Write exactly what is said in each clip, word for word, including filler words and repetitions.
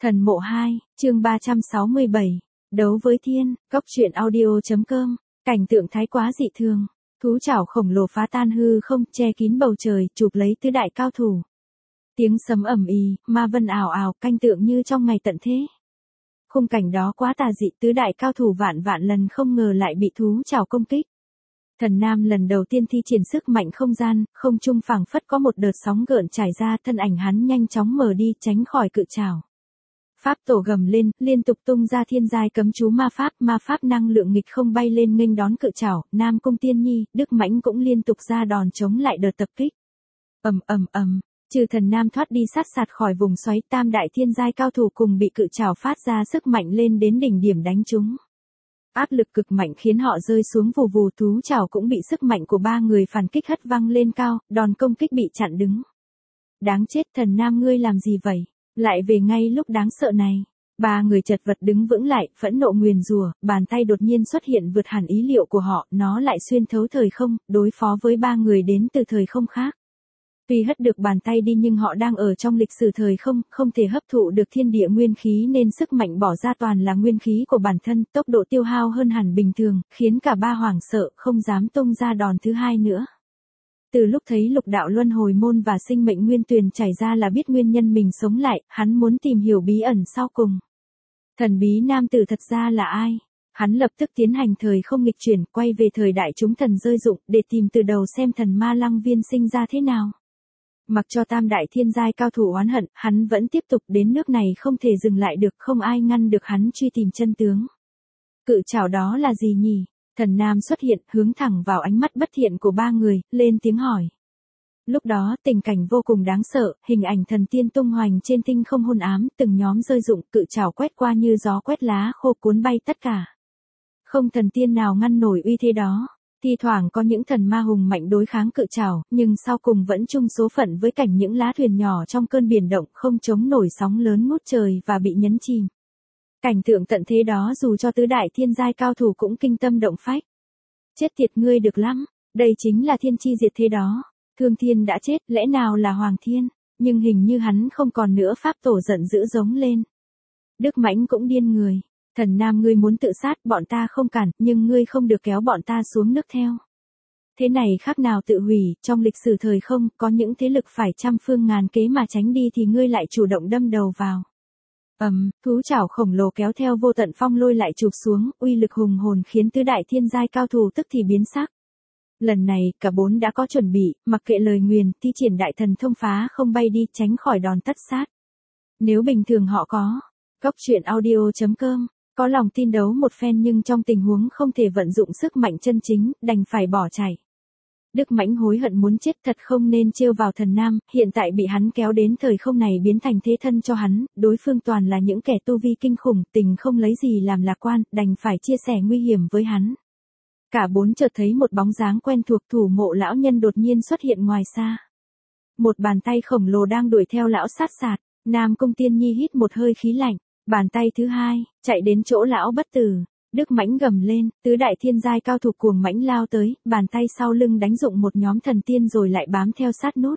Thần mộ hai, chương ba trăm sáu mươi bảy. Đấu với thiên, góc truyện audio.com. Cảnh tượng thái quá dị thường. Thú chảo khổng lồ phá tan hư không, che kín bầu trời, chụp lấy tứ đại cao thủ. Tiếng sấm ầm ĩ, ma vân ảo ảo, canh tượng như trong ngày tận thế. Khung cảnh đó quá tà dị, tứ đại cao thủ vạn vạn lần không ngờ lại bị thú chảo công kích. Thần Nam lần đầu tiên thi triển sức mạnh không gian, không trung phảng phất có một đợt sóng gợn trải ra, thân ảnh hắn nhanh chóng mờ đi, tránh khỏi cự chảo. Pháp tổ gầm lên, liên tục tung ra thiên giai cấm chú ma pháp, ma pháp năng lượng nghịch không bay lên nghênh đón cự chảo. Nam Cung Tiên Nhi, Đức Mãnh cũng liên tục ra đòn chống lại đợt tập kích. Ầm ầm ầm, trừ Thần Nam thoát đi sát sạt khỏi vùng xoáy, tam đại thiên giai cao thủ cùng bị cự chảo phát ra sức mạnh lên đến đỉnh điểm đánh chúng. Áp lực cực mạnh khiến họ rơi xuống vù vù, thú chảo cũng bị sức mạnh của ba người phản kích hất văng lên cao, đòn công kích bị chặn đứng. Đáng chết, Thần Nam ngươi làm gì vậy? Lại về ngay lúc đáng sợ này. Ba người chật vật đứng vững lại, phẫn nộ nguyền rủa, bàn tay đột nhiên xuất hiện vượt hẳn ý liệu của họ, nó lại xuyên thấu thời không, đối phó với ba người đến từ thời không khác. Tuy hất được bàn tay đi nhưng họ đang ở trong lịch sử thời không, không thể hấp thụ được thiên địa nguyên khí nên sức mạnh bỏ ra toàn là nguyên khí của bản thân, tốc độ tiêu hao hơn hẳn bình thường, khiến cả ba hoảng sợ, không dám tung ra đòn thứ hai nữa. Từ lúc thấy lục đạo luân hồi môn và sinh mệnh nguyên tuyền chảy ra là biết nguyên nhân mình sống lại, hắn muốn tìm hiểu bí ẩn sau cùng. Thần bí nam tử thật ra là ai? Hắn lập tức tiến hành thời không nghịch chuyển, quay về thời đại chúng thần rơi rụng, để tìm từ đầu xem thần ma lăng viên sinh ra thế nào. Mặc cho tam đại thiên giai cao thủ oán hận, hắn vẫn tiếp tục, đến nước này không thể dừng lại được, không ai ngăn được hắn truy tìm chân tướng. Cự chảo đó là gì nhỉ? Thần Nam xuất hiện, hướng thẳng vào ánh mắt bất thiện của ba người, lên tiếng hỏi. Lúc đó, tình cảnh vô cùng đáng sợ, hình ảnh thần tiên tung hoành trên tinh không hôn ám, từng nhóm rơi rụng, cự chảo quét qua như gió quét lá khô cuốn bay tất cả. Không thần tiên nào ngăn nổi uy thế đó. Thi thoảng có những thần ma hùng mạnh đối kháng cự chảo, nhưng sau cùng vẫn chung số phận với cảnh những lá thuyền nhỏ trong cơn biển động, không chống nổi sóng lớn ngút trời và bị nhấn chìm. Cảnh tượng tận thế đó dù cho tứ đại thiên giai cao thủ cũng kinh tâm động phách. Chết tiệt ngươi được lắm, đây chính là thiên chi diệt thế đó. Thương Thiên đã chết, lẽ nào là Hoàng Thiên, nhưng hình như hắn không còn nữa. Pháp tổ giận dữ giống lên. Đức Mãnh cũng điên người. Thần Nam ngươi muốn tự sát, bọn ta không cản, nhưng ngươi không được kéo bọn ta xuống nước theo. Thế này khác nào tự hủy, trong lịch sử thời không, có những thế lực phải trăm phương ngàn kế mà tránh đi thì ngươi lại chủ động đâm đầu vào. Ầm, um, thú chảo khổng lồ kéo theo vô tận phong lôi lại chụp xuống, uy lực hùng hồn khiến tứ đại thiên giai cao thủ tức thì biến sắc. Lần này, cả bốn đã có chuẩn bị, mặc kệ lời nguyền, thi triển đại thần thông phá không bay đi, tránh khỏi đòn tất sát. Nếu bình thường họ có, góc truyện audio.com, có lòng tin đấu một phen nhưng trong tình huống không thể vận dụng sức mạnh chân chính, đành phải bỏ chạy. Đức Mãnh hối hận muốn chết, thật không nên trêu vào Thần Nam, hiện tại bị hắn kéo đến thời không này biến thành thế thân cho hắn, đối phương toàn là những kẻ tu vi kinh khủng, tình không lấy gì làm lạc quan, đành phải chia sẻ nguy hiểm với hắn. Cả bốn chợt thấy một bóng dáng quen thuộc, Thủ Mộ lão nhân đột nhiên xuất hiện ngoài xa. Một bàn tay khổng lồ đang đuổi theo lão sát sạt, Nam Cung Tiên Nhi hít một hơi khí lạnh, bàn tay thứ hai, chạy đến chỗ lão bất tử. Đức Mãnh gầm lên, tứ đại thiên giai cao thủ cuồng mãnh lao tới, bàn tay sau lưng đánh dụng một nhóm thần tiên rồi lại bám theo sát nút.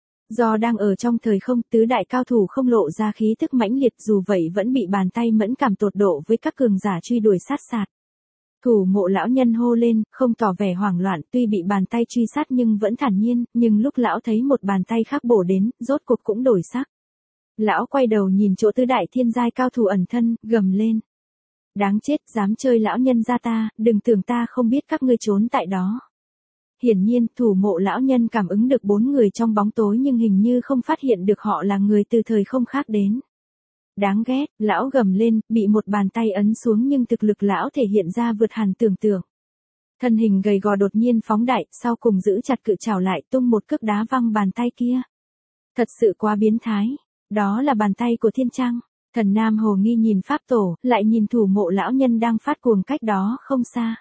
Do đang ở trong thời không, tứ đại cao thủ không lộ ra khí tức mãnh liệt, dù vậy vẫn bị bàn tay mẫn cảm tột độ với các cường giả truy đuổi sát sạt. Thủ Mộ lão nhân hô lên, không tỏ vẻ hoảng loạn, tuy bị bàn tay truy sát nhưng vẫn thản nhiên, nhưng lúc lão thấy một bàn tay khác bổ đến, rốt cuộc cũng đổi sắc. Lão quay đầu nhìn chỗ tứ đại thiên giai cao thủ ẩn thân, gầm lên. Đáng chết, dám chơi lão nhân gia ta, đừng tưởng ta không biết các ngươi trốn tại đó. Hiển nhiên, Thủ Mộ lão nhân cảm ứng được bốn người trong bóng tối nhưng hình như không phát hiện được họ là người từ thời không khác đến. Đáng ghét, lão gầm lên, bị một bàn tay ấn xuống nhưng thực lực lão thể hiện ra vượt hẳn tưởng tượng. Thân hình gầy gò đột nhiên phóng đại, sau cùng giữ chặt cự chảo lại, tung một cước đá văng bàn tay kia. Thật sự quá biến thái, đó là bàn tay của Thiên Trăng. Thần Nam hồ nghi nhìn Pháp tổ, lại nhìn Thủ Mộ lão nhân đang phát cuồng cách đó không xa.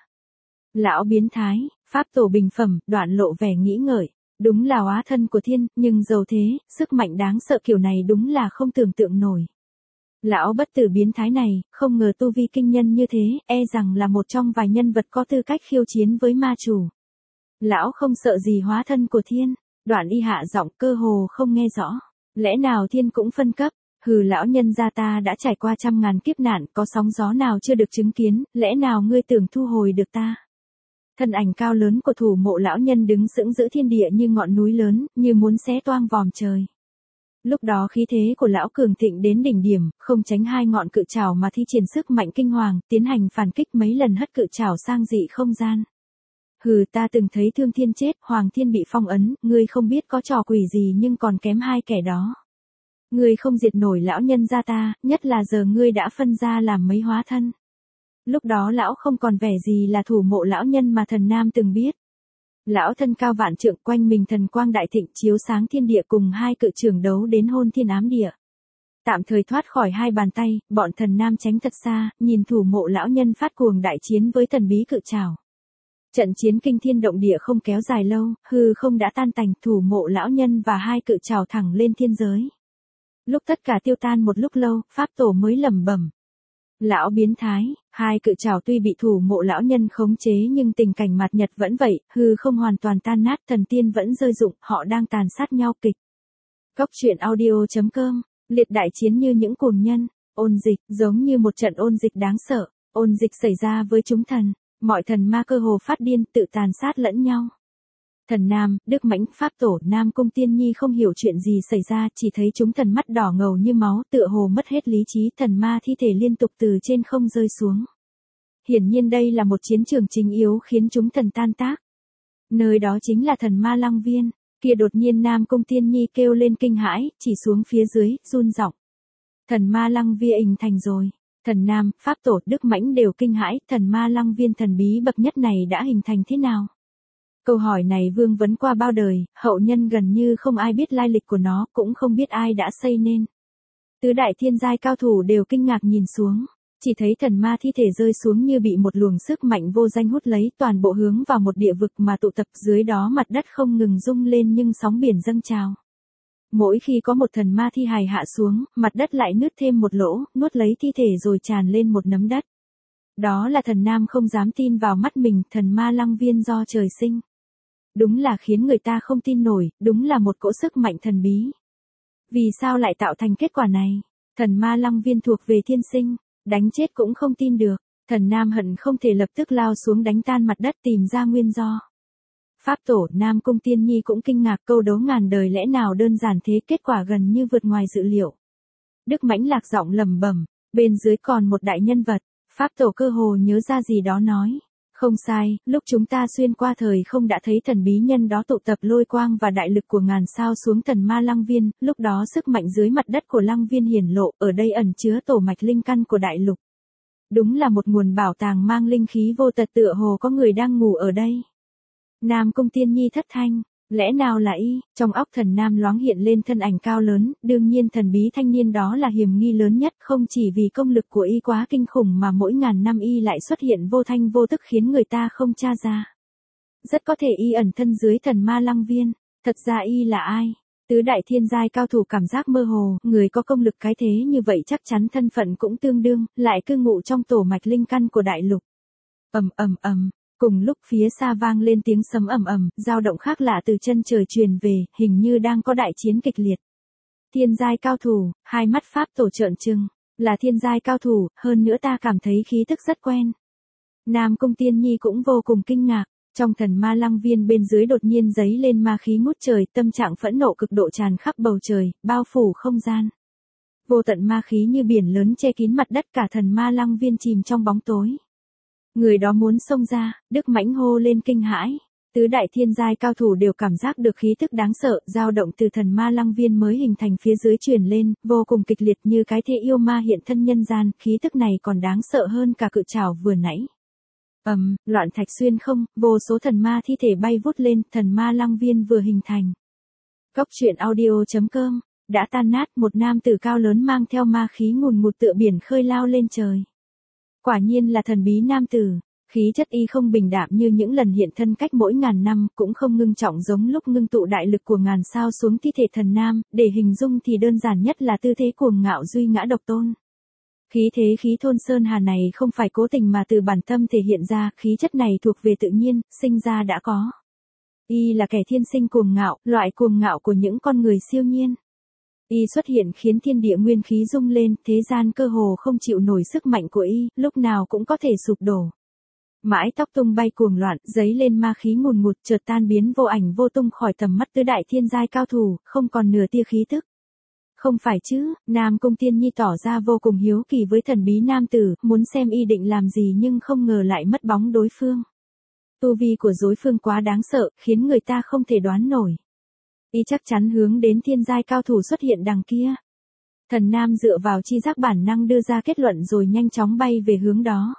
Lão biến thái, Pháp tổ bình phẩm, đoạn lộ vẻ nghĩ ngợi. Đúng là hóa thân của thiên, nhưng dầu thế, sức mạnh đáng sợ kiểu này đúng là không tưởng tượng nổi. Lão bất tử biến thái này, không ngờ tu vi kinh nhân như thế, e rằng là một trong vài nhân vật có tư cách khiêu chiến với ma chủ. Lão không sợ gì hóa thân của thiên, đoạn y hạ giọng cơ hồ không nghe rõ. Lẽ nào thiên cũng phân cấp? Hừ, lão nhân gia ta đã trải qua trăm ngàn kiếp nạn, có sóng gió nào chưa được chứng kiến, lẽ nào ngươi tưởng thu hồi được ta? Thân ảnh cao lớn của thủ mộ lão nhân đứng sững giữa thiên địa như ngọn núi lớn, như muốn xé toang vòm trời. Lúc đó khí thế của lão cường thịnh đến đỉnh điểm, không tránh hai ngọn cự trảo mà thi triển sức mạnh kinh hoàng, tiến hành phản kích mấy lần hất cự trảo sang dị không gian. Hừ, ta từng thấy Thương Thiên chết, Hoàng Thiên bị phong ấn, ngươi không biết có trò quỷ gì nhưng còn kém hai kẻ đó. Ngươi không diệt nổi lão nhân gia ta, nhất là giờ ngươi đã phân ra làm mấy hóa thân. Lúc đó lão không còn vẻ gì là thủ mộ lão nhân mà thần nam từng biết. Lão thân cao vạn trượng, quanh mình thần quang đại thịnh chiếu sáng thiên địa, cùng hai cự trưởng đấu đến hôn thiên ám địa. Tạm thời thoát khỏi hai bàn tay, bọn thần nam tránh thật xa, nhìn thủ mộ lão nhân phát cuồng đại chiến với thần bí cự trảo. Trận chiến kinh thiên động địa không kéo dài lâu, hư không đã tan tành, thủ mộ lão nhân và hai cự trảo thẳng lên thiên giới. Lúc tất cả tiêu tan một lúc lâu, pháp tổ mới lẩm bẩm. Lão biến thái, hai cự trảo tuy bị thủ mộ lão nhân khống chế nhưng tình cảnh mặt nhật vẫn vậy, hư không hoàn toàn tan nát, thần tiên vẫn rơi rụng, họ đang tàn sát nhau kịch. Cốc truyện audio chấm com, liệt đại chiến như những cồn nhân, ôn dịch, giống như một trận ôn dịch đáng sợ, ôn dịch xảy ra với chúng thần, mọi thần ma cơ hồ phát điên tự tàn sát lẫn nhau. Thần Nam, Đức Mãnh, Pháp Tổ, Nam Cung Tiên Nhi không hiểu chuyện gì xảy ra, chỉ thấy chúng thần mắt đỏ ngầu như máu, tựa hồ mất hết lý trí, thần ma thi thể liên tục từ trên không rơi xuống. Hiển nhiên đây là một chiến trường chính yếu khiến chúng thần tan tác. Nơi đó chính là thần ma Lăng Viên, kia đột nhiên Nam Cung Tiên Nhi kêu lên kinh hãi, chỉ xuống phía dưới, run giọng. Thần ma Lăng Viên hình thành rồi. Thần Nam, Pháp Tổ, Đức Mãnh đều kinh hãi, thần ma Lăng Viên thần bí bậc nhất này đã hình thành thế nào? Câu hỏi này vương vấn qua bao đời, hậu nhân gần như không ai biết lai lịch của nó, cũng không biết ai đã xây nên. Tứ đại thiên giai cao thủ đều kinh ngạc nhìn xuống, chỉ thấy thần ma thi thể rơi xuống như bị một luồng sức mạnh vô danh hút lấy, toàn bộ hướng vào một địa vực mà tụ tập, dưới đó mặt đất không ngừng rung lên nhưng sóng biển dâng trào. Mỗi khi có một thần ma thi hài hạ xuống, mặt đất lại nứt thêm một lỗ, nuốt lấy thi thể rồi tràn lên một nấm đất. Đó là thần nam không dám tin vào mắt mình, thần ma Lăng Viên do trời sinh. Đúng là khiến người ta không tin nổi, đúng là một cỗ sức mạnh thần bí. Vì sao lại tạo thành kết quả này? Thần ma Lăng Viên thuộc về thiên sinh, đánh chết cũng không tin được. Thần Nam hận không thể lập tức lao xuống đánh tan mặt đất tìm ra nguyên do. Pháp Tổ, Nam Cung Tiên Nhi cũng kinh ngạc, câu đấu ngàn đời lẽ nào đơn giản thế, kết quả gần như vượt ngoài dự liệu. Đức Mãnh lạc giọng lẩm bẩm, bên dưới còn một đại nhân vật. Pháp Tổ cơ hồ nhớ ra gì đó nói. Không sai, lúc chúng ta xuyên qua thời không đã thấy thần bí nhân đó tụ tập lôi quang và đại lực của ngàn sao xuống thần ma Lăng Viên, lúc đó sức mạnh dưới mặt đất của Lăng Viên hiển lộ, ở đây ẩn chứa tổ mạch linh căn của đại lục. Đúng là một nguồn bảo tàng mang linh khí vô tật, tựa hồ có người đang ngủ ở đây. Nam Cung Tiên Nhi thất thanh, lẽ nào là y? Trong óc thần nam loáng hiện lên thân ảnh cao lớn, đương nhiên thần bí thanh niên đó là hiểm nghi lớn nhất, không chỉ vì công lực của y quá kinh khủng mà mỗi ngàn năm y lại xuất hiện vô thanh vô tức khiến người ta không tra ra. Rất có thể y ẩn thân dưới thần ma Lăng Viên, thật ra y là ai? Tứ đại thiên giai cao thủ cảm giác mơ hồ, người có công lực cái thế như vậy chắc chắn thân phận cũng tương đương, lại cư ngụ trong tổ mạch linh căn của đại lục. Ầm ầm ầm. Cùng lúc phía xa vang lên tiếng sấm ầm ầm, dao động khác lạ từ chân trời truyền về, hình như đang có đại chiến kịch liệt. Thiên giai cao thủ, hai mắt Pháp Tổ trợn trừng, là thiên giai cao thủ, hơn nữa ta cảm thấy khí tức rất quen. Nam Cung Tiên Nhi cũng vô cùng kinh ngạc, trong thần ma Lăng Viên bên dưới đột nhiên giấy lên ma khí ngút trời, tâm trạng phẫn nộ cực độ tràn khắp bầu trời, bao phủ không gian. Vô tận ma khí như biển lớn che kín mặt đất, cả thần ma Lăng Viên chìm trong bóng tối. Người đó muốn xông ra, Đức Mãnh hô lên kinh hãi. Tứ đại thiên giai cao thủ đều cảm giác được khí tức đáng sợ, dao động từ thần ma Lăng Viên mới hình thành phía dưới truyền lên, vô cùng kịch liệt như cái thế yêu ma hiện thân nhân gian, khí tức này còn đáng sợ hơn cả cự trảo vừa nãy. Ầm, um, loạn thạch xuyên không, vô số thần ma thi thể bay vút lên, thần ma Lăng Viên vừa hình thành. Cốc truyện audio chấm com, đã tan nát, một nam tử cao lớn mang theo ma khí ngùn ngụt tựa biển khơi lao lên trời. Quả nhiên là thần bí nam tử, khí chất y không bình đạm như những lần hiện thân cách mỗi ngàn năm, cũng không ngưng trọng giống lúc ngưng tụ đại lực của ngàn sao xuống thi thể thần nam, để hình dung thì đơn giản nhất là tư thế cuồng ngạo duy ngã độc tôn. Khí thế khí thôn sơn hà này không phải cố tình mà từ bản tâm thể hiện ra, khí chất này thuộc về tự nhiên, sinh ra đã có. Y là kẻ thiên sinh cuồng ngạo, loại cuồng ngạo của những con người siêu nhiên. Y xuất hiện khiến thiên địa nguyên khí rung lên, thế gian cơ hồ không chịu nổi sức mạnh của y, lúc nào cũng có thể sụp đổ. Mái tóc tung bay cuồng loạn, giấy lên ma khí ngùn ngụt, chợt tan biến vô ảnh vô tung khỏi tầm mắt tứ đại thiên giai cao thủ, không còn nửa tia khí tức. Không phải chứ, Nam Cung Tiên Nhi tỏ ra vô cùng hiếu kỳ với thần bí nam tử, muốn xem y định làm gì nhưng không ngờ lại mất bóng đối phương. Tu vi của đối phương quá đáng sợ, khiến người ta không thể đoán nổi. Y chắc chắn hướng đến thiên giai cao thủ xuất hiện đằng kia. Thần Nam dựa vào chi giác bản năng đưa ra kết luận rồi nhanh chóng bay về hướng đó.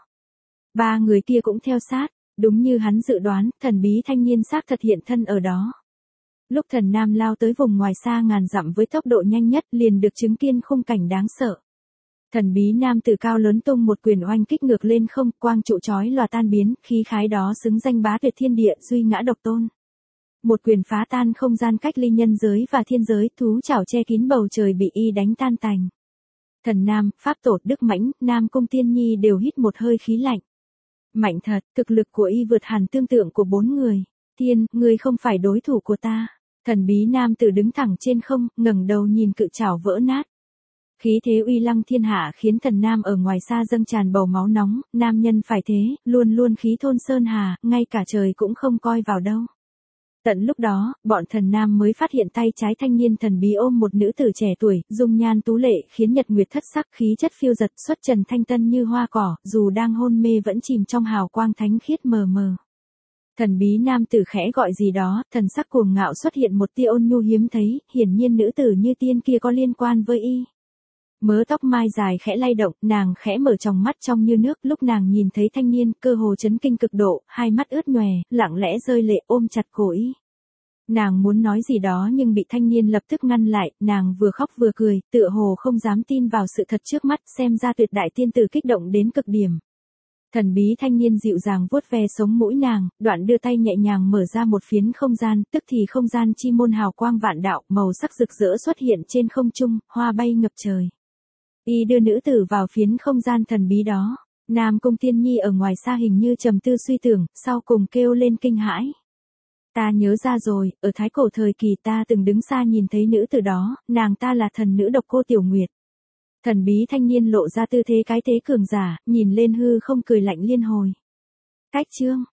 Ba người kia cũng theo sát, đúng như hắn dự đoán, thần bí thanh niên xác thật hiện thân ở đó. Lúc thần Nam lao tới vùng ngoài xa ngàn dặm với tốc độ nhanh nhất liền được chứng kiến khung cảnh đáng sợ. Thần bí nam tử cao lớn tung một quyền oanh kích ngược lên không, quang trụ chói lòa tan biến, khí khái đó xứng danh bá tuyệt thiên địa, duy ngã độc tôn. Một quyền phá tan không gian cách ly nhân giới và thiên giới, thú chảo che kín bầu trời bị y đánh tan tành. Thần Nam, Pháp Tổ, Đức Mãnh, Nam Cung Tiên Nhi đều hít một hơi khí lạnh. Mạnh thật, thực lực của y vượt hẳn tưởng tượng của bốn người. Tiên, ngươi không phải đối thủ của ta. Thần bí nam tử đứng thẳng trên không, ngẩng đầu nhìn cự chảo vỡ nát. Khí thế uy lăng thiên hạ khiến thần Nam ở ngoài xa dâng tràn bầu máu nóng, nam nhân phải thế, luôn luôn khí thôn sơn hà, ngay cả trời cũng không coi vào đâu. Tận lúc đó, bọn thần Nam mới phát hiện tay trái thanh niên thần bí ôm một nữ tử trẻ tuổi, dung nhan tú lệ khiến nhật nguyệt thất sắc, khí chất phiêu giật, xuất trần thanh tân như hoa cỏ, dù đang hôn mê vẫn chìm trong hào quang thánh khiết mờ mờ. Thần bí nam tử khẽ gọi gì đó, thần sắc cuồng ngạo xuất hiện một tia ôn nhu hiếm thấy, hiển nhiên nữ tử như tiên kia có liên quan với y. Mớ tóc mai dài khẽ lay động, nàng khẽ mở tròng mắt trong như nước, lúc nàng nhìn thấy thanh niên, cơ hồ chấn kinh cực độ, hai mắt ướt nhòe, lặng lẽ rơi lệ ôm chặt cổ y. Nàng muốn nói gì đó nhưng bị thanh niên lập tức ngăn lại, nàng vừa khóc vừa cười, tựa hồ không dám tin vào sự thật trước mắt, xem ra tuyệt đại tiên tử kích động đến cực điểm. Thần bí thanh niên dịu dàng vuốt ve sống mũi nàng, đoạn đưa tay nhẹ nhàng mở ra một phiến không gian, tức thì không gian chi môn hào quang vạn đạo, màu sắc rực rỡ xuất hiện trên không trung, hoa bay ngập trời. Y đưa nữ tử vào phiến không gian thần bí đó. Nam Cung Tiên Nhi ở ngoài xa hình như trầm tư suy tưởng, sau cùng kêu lên kinh hãi. Ta nhớ ra rồi, ở thái cổ thời kỳ ta từng đứng xa nhìn thấy nữ tử đó, nàng ta là thần nữ độc cô Tiểu Nguyệt. Thần bí thanh niên lộ ra tư thế cái thế cường giả, nhìn lên hư không cười lạnh liên hồi. Cách chương